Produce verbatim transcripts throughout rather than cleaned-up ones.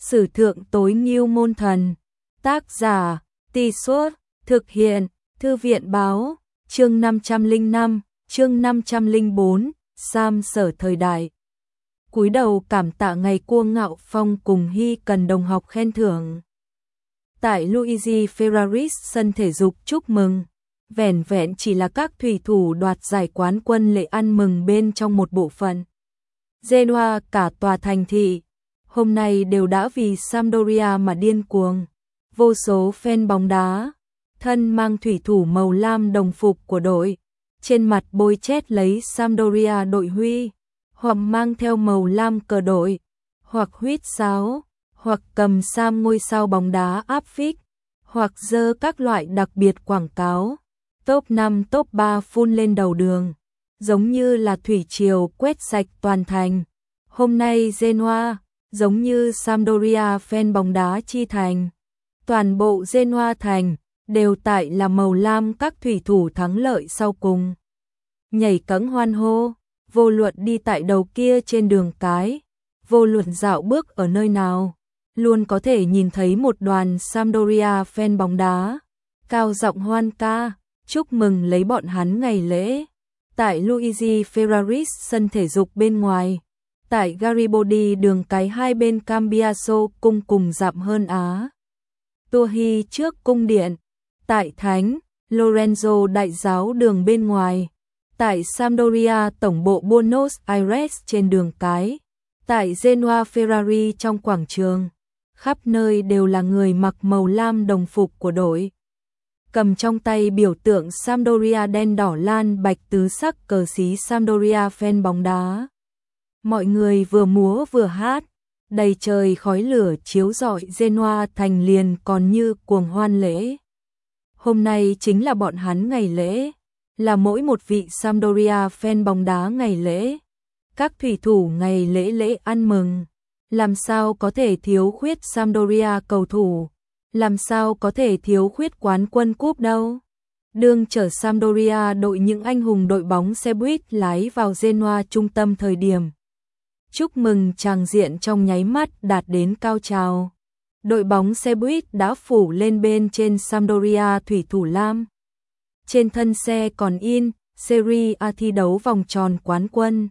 Sử thượng tối ngưu môn thần. Tác giả, Tì Suốt, thực hiện, Thư viện báo, chương năm trăm lẻ năm, chương năm trăm lẻ bốn, Sam Sở thời đại. Cúi đầu cảm tạ ngày cua ngạo phong cùng Hy cần đồng học khen thưởng. Tại Luigi Ferraris sân thể dục chúc mừng, vẻn vẹn chỉ là các thủy thủ đoạt giải quán quân lễ ăn mừng bên trong một bộ phận. Genoa cả tòa thành thị, hôm nay đều đã vì Sampdoria mà điên cuồng. Vô số fan bóng đá, thân mang thủy thủ màu lam đồng phục của đội, trên mặt bôi chét lấy Sampdoria đội huy, hoặc mang theo màu lam cờ đội, hoặc huýt sáo, hoặc cầm sam ngôi sao bóng đá áp phích, hoặc dơ các loại đặc biệt quảng cáo. Top năm top ba phun lên đầu đường, giống như là thủy triều quét sạch toàn thành. Hôm nay Genoa, giống như Sampdoria fan bóng đá chi thành. Toàn bộ Genoa thành, đều tại là màu lam các thủy thủ thắng lợi sau cùng. Nhảy cẫng hoan hô, vô luận đi tại đầu kia trên đường cái, vô luận dạo bước ở nơi nào, luôn có thể nhìn thấy một đoàn Sampdoria fan bóng đá, cao giọng hoan ca, chúc mừng lấy bọn hắn ngày lễ. Tại Luigi Ferraris sân thể dục bên ngoài, tại Garibaldi đường cái hai bên Cambiaso cung cùng dặm hơn Á. Tuhi trước cung điện, tại Thánh Lorenzo đại giáo đường bên ngoài, tại Sampdoria tổng bộ Buenos Aires trên đường cái, tại Genoa Ferrari trong quảng trường, khắp nơi đều là người mặc màu lam đồng phục của đội. Cầm trong tay biểu tượng Sampdoria đen đỏ lan bạch tứ sắc cờ xí Sampdoria fan bóng đá. Mọi người vừa múa vừa hát, đầy trời khói lửa chiếu rọi Genoa thành liền còn như cuồng hoan lễ. Hôm nay chính là bọn hắn ngày lễ, là mỗi một vị Sampdoria fan bóng đá ngày lễ. Các thủy thủ ngày lễ lễ ăn mừng, làm sao có thể thiếu khuyết Sampdoria cầu thủ, làm sao có thể thiếu khuyết quán quân cúp đâu. Đương chở Sampdoria đội những anh hùng đội bóng xe buýt lái vào Genoa trung tâm thời điểm. Chúc mừng tràng diện trong nháy mắt đạt đến cao trào. Đội bóng xe buýt đã phủ lên bên trên Sampdoria thủy thủ lam. Trên thân xe còn in Serie A thi đấu vòng tròn quán quân,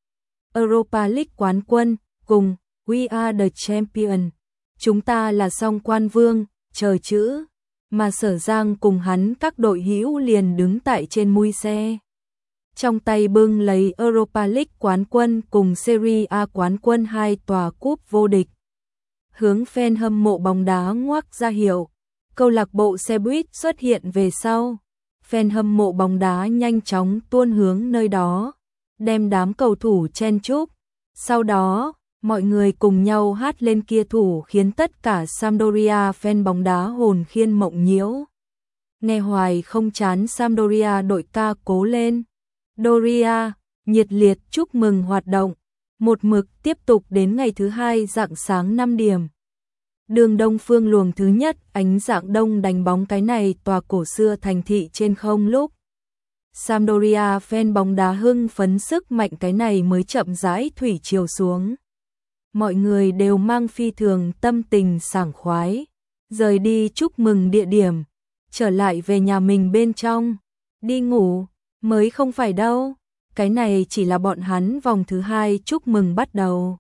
Europa League quán quân, cùng We are the champion. Chúng ta là song quan vương, chờ chữ. Mà Sở Giang cùng hắn các đội hữu liền đứng tại trên mui xe. Trong tay bưng lấy Europa League quán quân cùng Serie A quán quân hai tòa cúp vô địch. Hướng fan hâm mộ bóng đá ngoắc ra hiệu, câu lạc bộ xe buýt xuất hiện về sau. Fan hâm mộ bóng đá nhanh chóng tuôn hướng nơi đó, đem đám cầu thủ chen chúc. Sau đó, mọi người cùng nhau hát lên kia thủ khiến tất cả Sampdoria fan bóng đá hồn khiên mộng nhiễu. Nghe hoài không chán Sampdoria đội ca cố lên. Doria, nhiệt liệt chúc mừng hoạt động, một mực tiếp tục đến ngày thứ hai rạng sáng năm điểm. Đường Đông Phương luồng thứ nhất, ánh dạng đông đánh bóng cái này tòa cổ xưa thành thị trên không lúc. Sampdoria fan bóng đá hưng phấn sức mạnh cái này mới chậm rãi thủy chiều xuống. Mọi người đều mang phi thường tâm tình sảng khoái, rời đi chúc mừng địa điểm, trở lại về nhà mình bên trong, đi ngủ. Mới không phải đâu, cái này chỉ là bọn hắn vòng thứ hai chúc mừng bắt đầu.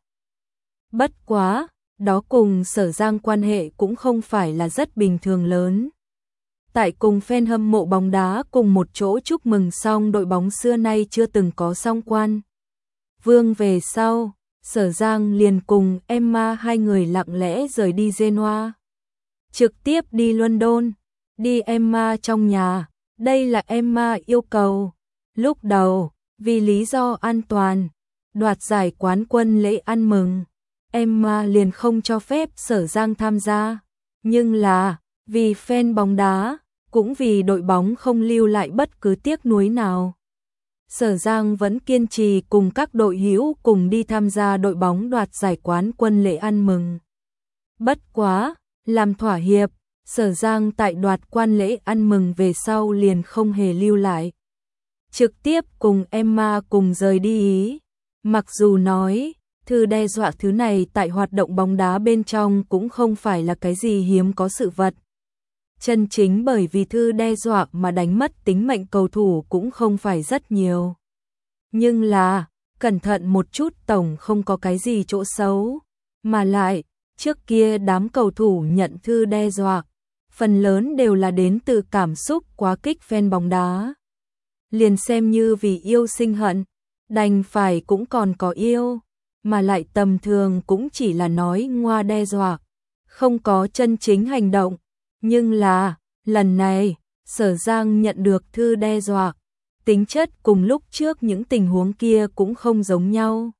Bất quá, đó cùng Sở Giang quan hệ cũng không phải là rất bình thường lớn. Tại cùng fan hâm mộ bóng đá cùng một chỗ chúc mừng xong đội bóng xưa nay chưa từng có song quan vương về sau, Sở Giang liền cùng Emma hai người lặng lẽ rời đi Genoa. Trực tiếp đi London, đi Emma trong nhà. Đây là Emma yêu cầu. Lúc đầu, vì lý do an toàn, đoạt giải quán quân lễ ăn mừng, Emma liền không cho phép Sở Giang tham gia. Nhưng là, vì fan bóng đá, cũng vì đội bóng không lưu lại bất cứ tiếc nuối nào. Sở Giang vẫn kiên trì cùng các đội hữu cùng đi tham gia đội bóng đoạt giải quán quân lễ ăn mừng. Bất quá, làm thỏa hiệp, Sở Giang tại đoạt quan lễ ăn mừng về sau liền không hề lưu lại. Trực tiếp cùng Emma cùng rời đi Ý. Mặc dù nói, Thư đe dọa thứ này tại hoạt động bóng đá bên trong cũng không phải là cái gì hiếm có sự vật. Chân chính bởi vì thư đe dọa mà đánh mất tính mệnh cầu thủ cũng không phải rất nhiều. Nhưng là, cẩn thận một chút tổng không có cái gì chỗ xấu. Mà lại, trước kia đám cầu thủ nhận thư đe dọa, phần lớn đều là đến từ cảm xúc quá kích fan bóng đá. Liền xem như vì yêu sinh hận, đành phải cũng còn có yêu, mà lại tầm thường cũng chỉ là nói ngoa đe dọa, không có chân chính hành động. Nhưng là, lần này, Sở Giang nhận được thư đe dọa, tính chất cùng lúc trước những tình huống kia cũng không giống nhau.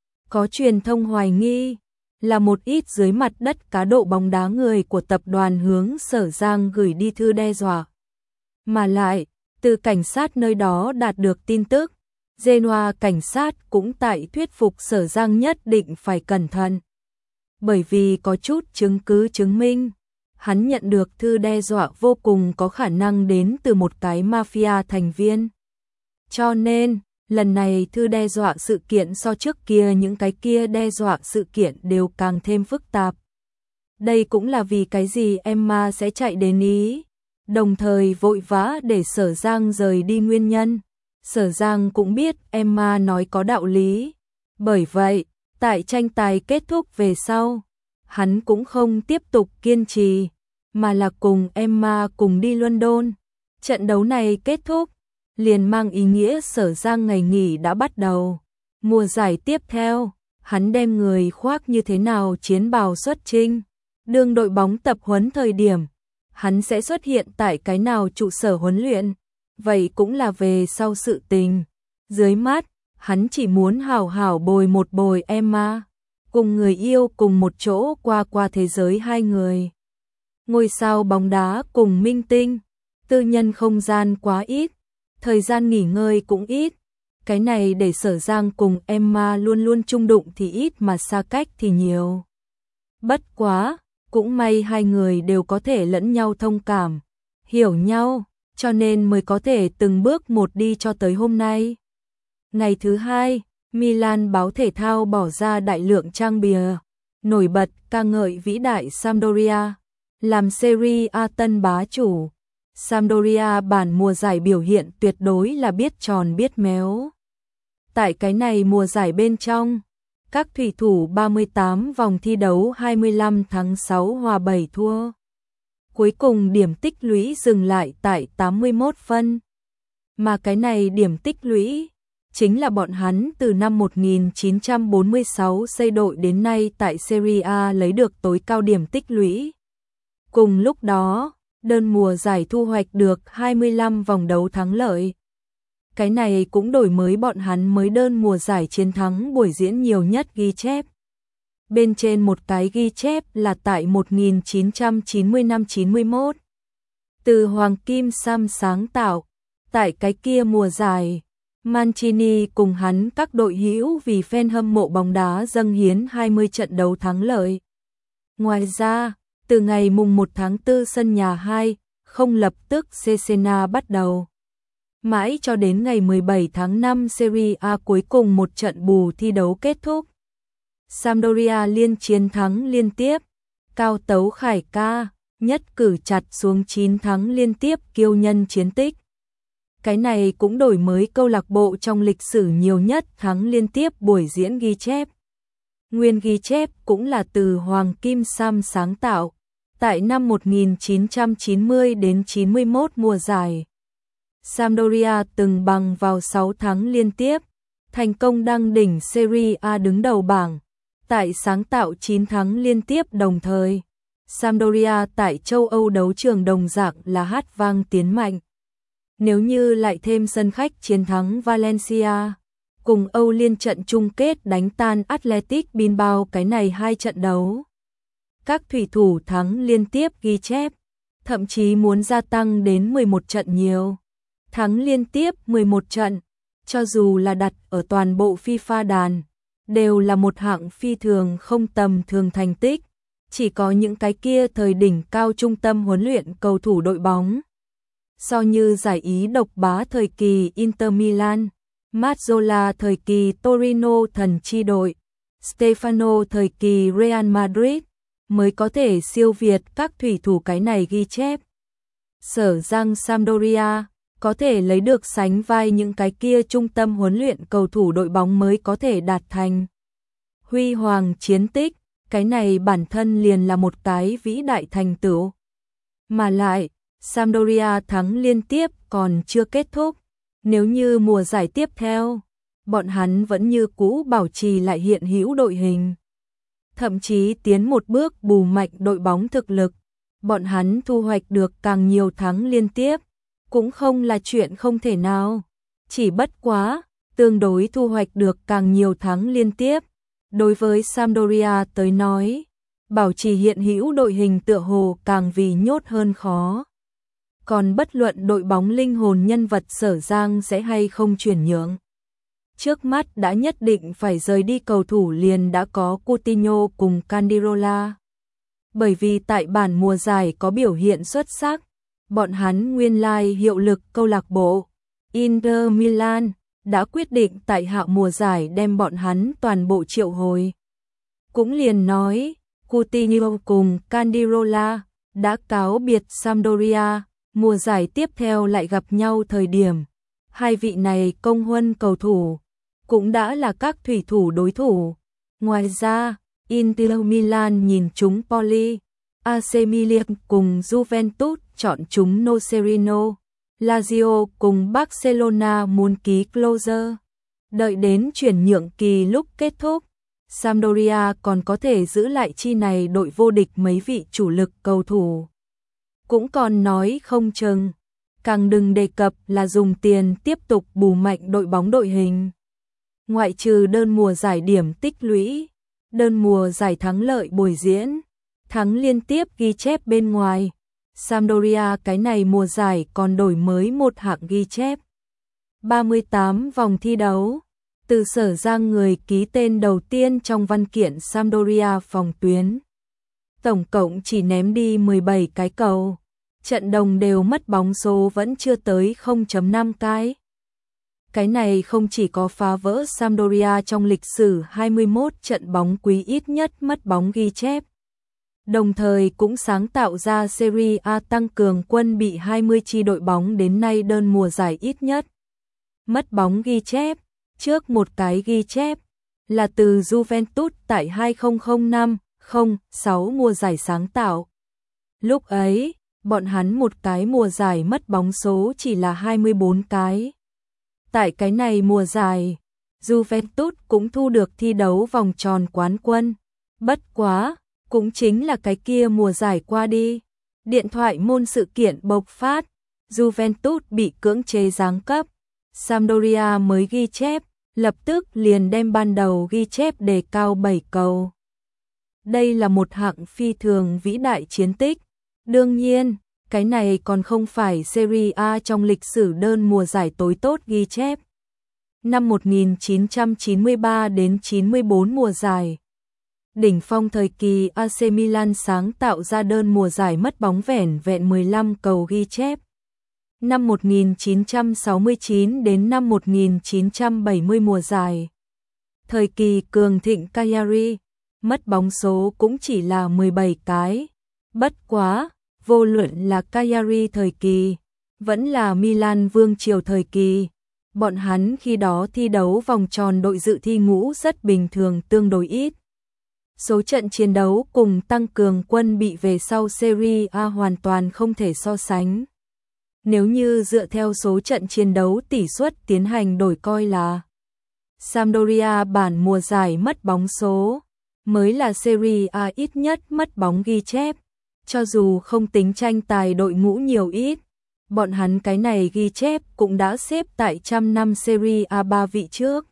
Có truyền thông hoài nghi là một ít dưới mặt đất cá độ bóng đá người của tập đoàn hướng Sở Giang gửi đi thư đe dọa. Mà lại, từ cảnh sát nơi đó đạt được tin tức, Genoa cảnh sát cũng tại thuyết phục Sở Giang nhất định phải cẩn thận. Bởi vì có chút chứng cứ chứng minh, hắn nhận được thư đe dọa vô cùng có khả năng đến từ một cái mafia thành viên. Cho nên, lần này thư đe dọa sự kiện so trước kia những cái kia đe dọa sự kiện đều càng thêm phức tạp. Đây cũng là vì cái gì Emma sẽ chạy đến Ý, đồng thời vội vã để Sở Giang rời đi nguyên nhân. Sở Giang cũng biết Emma nói có đạo lý. Bởi vậy, tại tranh tài kết thúc về sau, hắn cũng không tiếp tục kiên trì, mà là cùng Emma cùng đi London. Trận đấu này kết thúc, liền mang ý nghĩa Sở Giang ngày nghỉ đã bắt đầu. Mùa giải tiếp theo, hắn đem người khoác như thế nào chiến bào xuất chinh. Đương đội bóng tập huấn thời điểm, hắn sẽ xuất hiện tại cái nào trụ sở huấn luyện. Vậy cũng là về sau sự tình. Dưới mắt, hắn chỉ muốn hảo hảo bồi một bồi Emma, cùng người yêu cùng một chỗ qua qua thế giới hai người. Ngôi sao bóng đá cùng minh tinh, tư nhân không gian quá ít, thời gian nghỉ ngơi cũng ít. Cái này để Sở Giang cùng Emma luôn luôn chung đụng thì ít mà xa cách thì nhiều. Bất quá, cũng may hai người đều có thể lẫn nhau thông cảm, hiểu nhau, cho nên mới có thể từng bước một đi cho tới hôm nay. Ngày thứ hai, Milan báo thể thao bỏ ra đại lượng trang bìa, nổi bật ca ngợi vĩ đại Sampdoria, làm Serie A tân bá chủ. Sampdoria bản mùa giải biểu hiện tuyệt đối là biết tròn biết méo. Tại cái này mùa giải bên trong, các thủy thủ ba mươi tám vòng thi đấu hai mươi lăm thắng sáu hòa bảy thua. Cuối cùng điểm tích lũy dừng lại tại tám mươi mốt phân. Mà cái này điểm tích lũy chính là bọn hắn từ năm một nghìn chín trăm bốn mươi sáu xây đội đến nay tại Serie A lấy được tối cao điểm tích lũy. Cùng lúc đó, đơn mùa giải thu hoạch được hai mươi lăm vòng đấu thắng lợi. Cái này cũng đổi mới bọn hắn mới đơn mùa giải chiến thắng buổi diễn nhiều nhất ghi chép. Bên trên một cái ghi chép là tại một nghìn chín trăm chín mươi năm chín mươi mốt. Từ Hoàng Kim Sam sáng tạo, tại cái kia mùa giải, Mancini cùng hắn các đội hữu vì fan hâm mộ bóng đá dâng hiến hai mươi trận đấu thắng lợi. Ngoài ra, từ ngày mùng một tháng tư sân nhà hai, không lập tức Cesena bắt đầu. Mãi cho đến ngày mười bảy tháng năm Serie A cuối cùng một trận bù thi đấu kết thúc. Sampdoria liên chiến thắng liên tiếp, cao tấu khải ca, nhất cử chặt xuống chín thắng liên tiếp kiêu nhân chiến tích. Cái này cũng đổi mới câu lạc bộ trong lịch sử nhiều nhất thắng liên tiếp buổi diễn ghi chép. Nguyên ghi chép cũng là từ Hoàng Kim Sam sáng tạo, tại năm một nghìn chín trăm chín mươi đến chín mươi mốt mùa giải. Sampdoria từng bằng vào sáu thắng liên tiếp, thành công đăng đỉnh Serie A đứng đầu bảng, tại sáng tạo chín thắng liên tiếp đồng thời. Sampdoria tại châu Âu đấu trường đồng dạng là hát vang tiến mạnh. Nếu như lại thêm sân khách chiến thắng Valencia, cùng Âu Liên trận chung kết đánh tan Athletic Bilbao cái này hai trận đấu. Các thủy thủ thắng liên tiếp ghi chép, thậm chí muốn gia tăng đến mười một trận nhiều. Thắng liên tiếp mười một trận, cho dù là đặt ở toàn bộ FIFA đàn, đều là một hạng phi thường không tầm thường thành tích. Chỉ có những cái kia thời đỉnh cao trung tâm huấn luyện cầu thủ đội bóng. So như giải Ý độc bá thời kỳ Inter Milan, Mazzola thời kỳ Torino thần chi đội, Stefano thời kỳ Real Madrid mới có thể siêu việt các thủy thủ cái này ghi chép. Sở rằng Sampdoria có thể lấy được sánh vai những cái kia trung tâm huấn luyện cầu thủ đội bóng mới có thể đạt thành huy hoàng chiến tích, cái này bản thân liền là một cái vĩ đại thành tựu. Mà lại, Sampdoria thắng liên tiếp còn chưa kết thúc, nếu như mùa giải tiếp theo, bọn hắn vẫn như cũ bảo trì lại hiện hữu đội hình, thậm chí tiến một bước bù mạnh đội bóng thực lực, bọn hắn thu hoạch được càng nhiều thắng liên tiếp, cũng không là chuyện không thể nào, chỉ bất quá, tương đối thu hoạch được càng nhiều thắng liên tiếp. Đối với Sampdoria tới nói, bảo trì hiện hữu đội hình tựa hồ càng vì nhốt hơn khó. Còn bất luận đội bóng linh hồn nhân vật Sở Giang sẽ hay không chuyển nhượng. Trước mắt đã nhất định phải rời đi cầu thủ liền đã có Coutinho cùng Candreva. Bởi vì tại bản mùa giải có biểu hiện xuất sắc, bọn hắn nguyên lai hiệu lực câu lạc bộ Inter Milan đã quyết định tại hạ mùa giải đem bọn hắn toàn bộ triệu hồi. Cũng liền nói, Coutinho cùng Candreva đã cáo biệt Sampdoria, mùa giải tiếp theo lại gặp nhau thời điểm. Hai vị này công huân cầu thủ, cũng đã là các thủy thủ đối thủ. Ngoài ra, Inter Milan nhìn chúng Poli, a xê Milan cùng Juventus chọn chúng Nocerino. Lazio cùng Barcelona muốn ký closer. Đợi đến chuyển nhượng kỳ lúc kết thúc, Sampdoria còn có thể giữ lại chi này đội vô địch mấy vị chủ lực cầu thủ. Cũng còn nói không chừng, càng đừng đề cập là dùng tiền tiếp tục bù mạnh đội bóng đội hình. Ngoại trừ đơn mùa giải điểm tích lũy, đơn mùa giải thắng lợi bồi diễn, thắng liên tiếp ghi chép bên ngoài. Sampdoria cái này mùa giải còn đổi mới một hạng ghi chép. ba mươi tám vòng thi đấu, từ Sở Giang người ký tên đầu tiên trong văn kiện Sampdoria phòng tuyến. Tổng cộng chỉ ném đi mười bảy cái cầu, trận đồng đều mất bóng số vẫn chưa tới không phẩy năm cái. Cái này không chỉ có phá vỡ Sampdoria trong lịch sử hai mươi mốt trận bóng quý ít nhất mất bóng ghi chép. Đồng thời cũng sáng tạo ra Serie A tăng cường quân bị hai mươi chi đội bóng đến nay đơn mùa giải ít nhất mất bóng ghi chép, trước một cái ghi chép là từ Juventus tại hai không không năm không sáu mùa giải sáng tạo. Lúc ấy, bọn hắn một cái mùa giải mất bóng số chỉ là hai mươi bốn cái. Tại cái này mùa giải, Juventus cũng thu được thi đấu vòng tròn quán quân. Bất quá, cũng chính là cái kia mùa giải qua đi. Điện thoại môn sự kiện bộc phát, Juventus bị cưỡng chế giáng cấp. Sampdoria mới ghi chép, lập tức liền đem ban đầu ghi chép đề cao bảy cầu. Đây là một hạng phi thường vĩ đại chiến tích. Đương nhiên, cái này còn không phải Serie A trong lịch sử đơn mùa giải tối tốt ghi chép. Năm một nghìn chín trăm chín mươi ba đến chín mươi bốn mùa giải, đỉnh phong thời kỳ a xê Milan sáng tạo ra đơn mùa giải mất bóng vẻn vẹn mười lăm cầu ghi chép. Năm một nghìn chín trăm sáu mươi chín đến năm một nghìn chín trăm bảy mươi mùa giải, thời kỳ cường thịnh Cagliari, mất bóng số cũng chỉ là mười bảy cái. Bất quá, vô luận là Cagliari thời kỳ, vẫn là Milan vương triều thời kỳ, bọn hắn khi đó thi đấu vòng tròn đội dự thi ngũ rất bình thường tương đối ít. Số trận chiến đấu cùng tăng cường quân bị về sau Serie A hoàn toàn không thể so sánh. Nếu như dựa theo số trận chiến đấu tỷ suất tiến hành đổi coi là Sampdoria bản mùa giải mất bóng số, mới là Serie A ít nhất mất bóng ghi chép. Cho dù không tính tranh tài đội ngũ nhiều ít, bọn hắn cái này ghi chép cũng đã xếp tại trăm năm Serie A ba vị trước.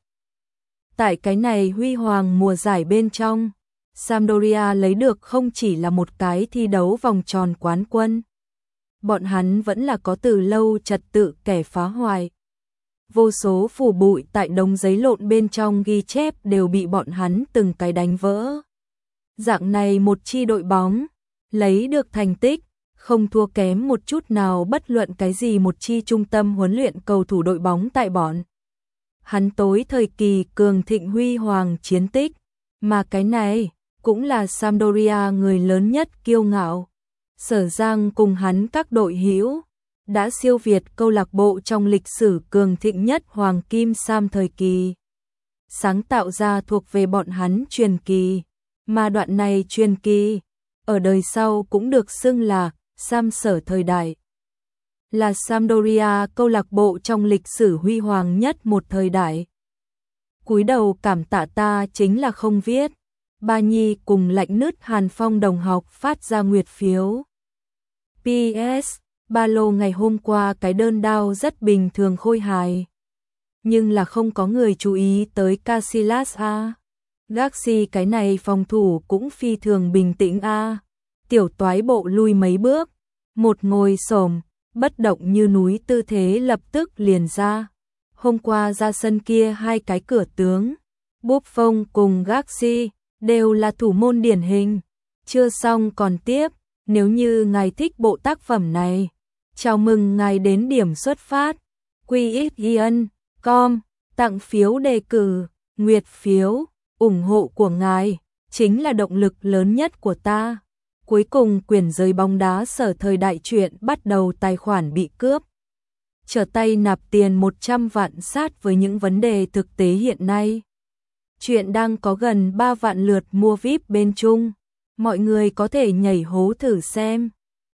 Tại cái này huy hoàng mùa giải bên trong, Sampdoria lấy được không chỉ là một cái thi đấu vòng tròn quán quân. Bọn hắn vẫn là có từ lâu trật tự kẻ phá hoại. Vô số phủ bụi tại đống giấy lộn bên trong ghi chép đều bị bọn hắn từng cái đánh vỡ. Dạng này một chi đội bóng, lấy được thành tích, không thua kém một chút nào bất luận cái gì một chi trung tâm huấn luyện cầu thủ đội bóng tại bọn hắn tối thời kỳ cường thịnh huy hoàng chiến tích. Mà cái này cũng là Sampdoria người lớn nhất kiêu ngạo. Sở Giang cùng hắn các đội hữu đã siêu việt câu lạc bộ trong lịch sử cường thịnh nhất Hoàng Kim Sam thời kỳ. Sáng tạo ra thuộc về bọn hắn truyền kỳ, mà đoạn này truyền kỳ ở đời sau cũng được xưng là Sam sở thời đại. Là Sampdoria câu lạc bộ trong lịch sử huy hoàng nhất một thời đại. Cúi đầu cảm tạ ta chính là không viết. Ba Nhi cùng Lạnh Nứt Hàn Phong đồng học phát ra nguyệt phiếu. pê ét. Ba lô ngày hôm qua cái đơn đao rất bình thường khôi hài. Nhưng là không có người chú ý tới Casillas a. Garcia cái này phòng thủ cũng phi thường bình tĩnh a. Tiểu toái bộ lui mấy bước. Một ngồi xổm, bất động như núi tư thế lập tức liền ra. Hôm qua ra sân kia hai cái cửa tướng, Buffon cùng Garcia, đều là thủ môn điển hình. Chưa xong còn tiếp, nếu như ngài thích bộ tác phẩm này, chào mừng ngài đến điểm xuất phát. quy ích chấm com, tặng phiếu đề cử, nguyệt phiếu, ủng hộ của ngài, chính là động lực lớn nhất của ta. Cuối cùng quyền giới bóng đá sở thời đại chuyện bắt đầu tài khoản bị cướp. Trở tay nạp tiền một trăm vạn sát với những vấn đề thực tế hiện nay. Chuyện đang có gần ba vạn lượt mua víp bên Trung. Mọi người có thể nhảy hố thử xem.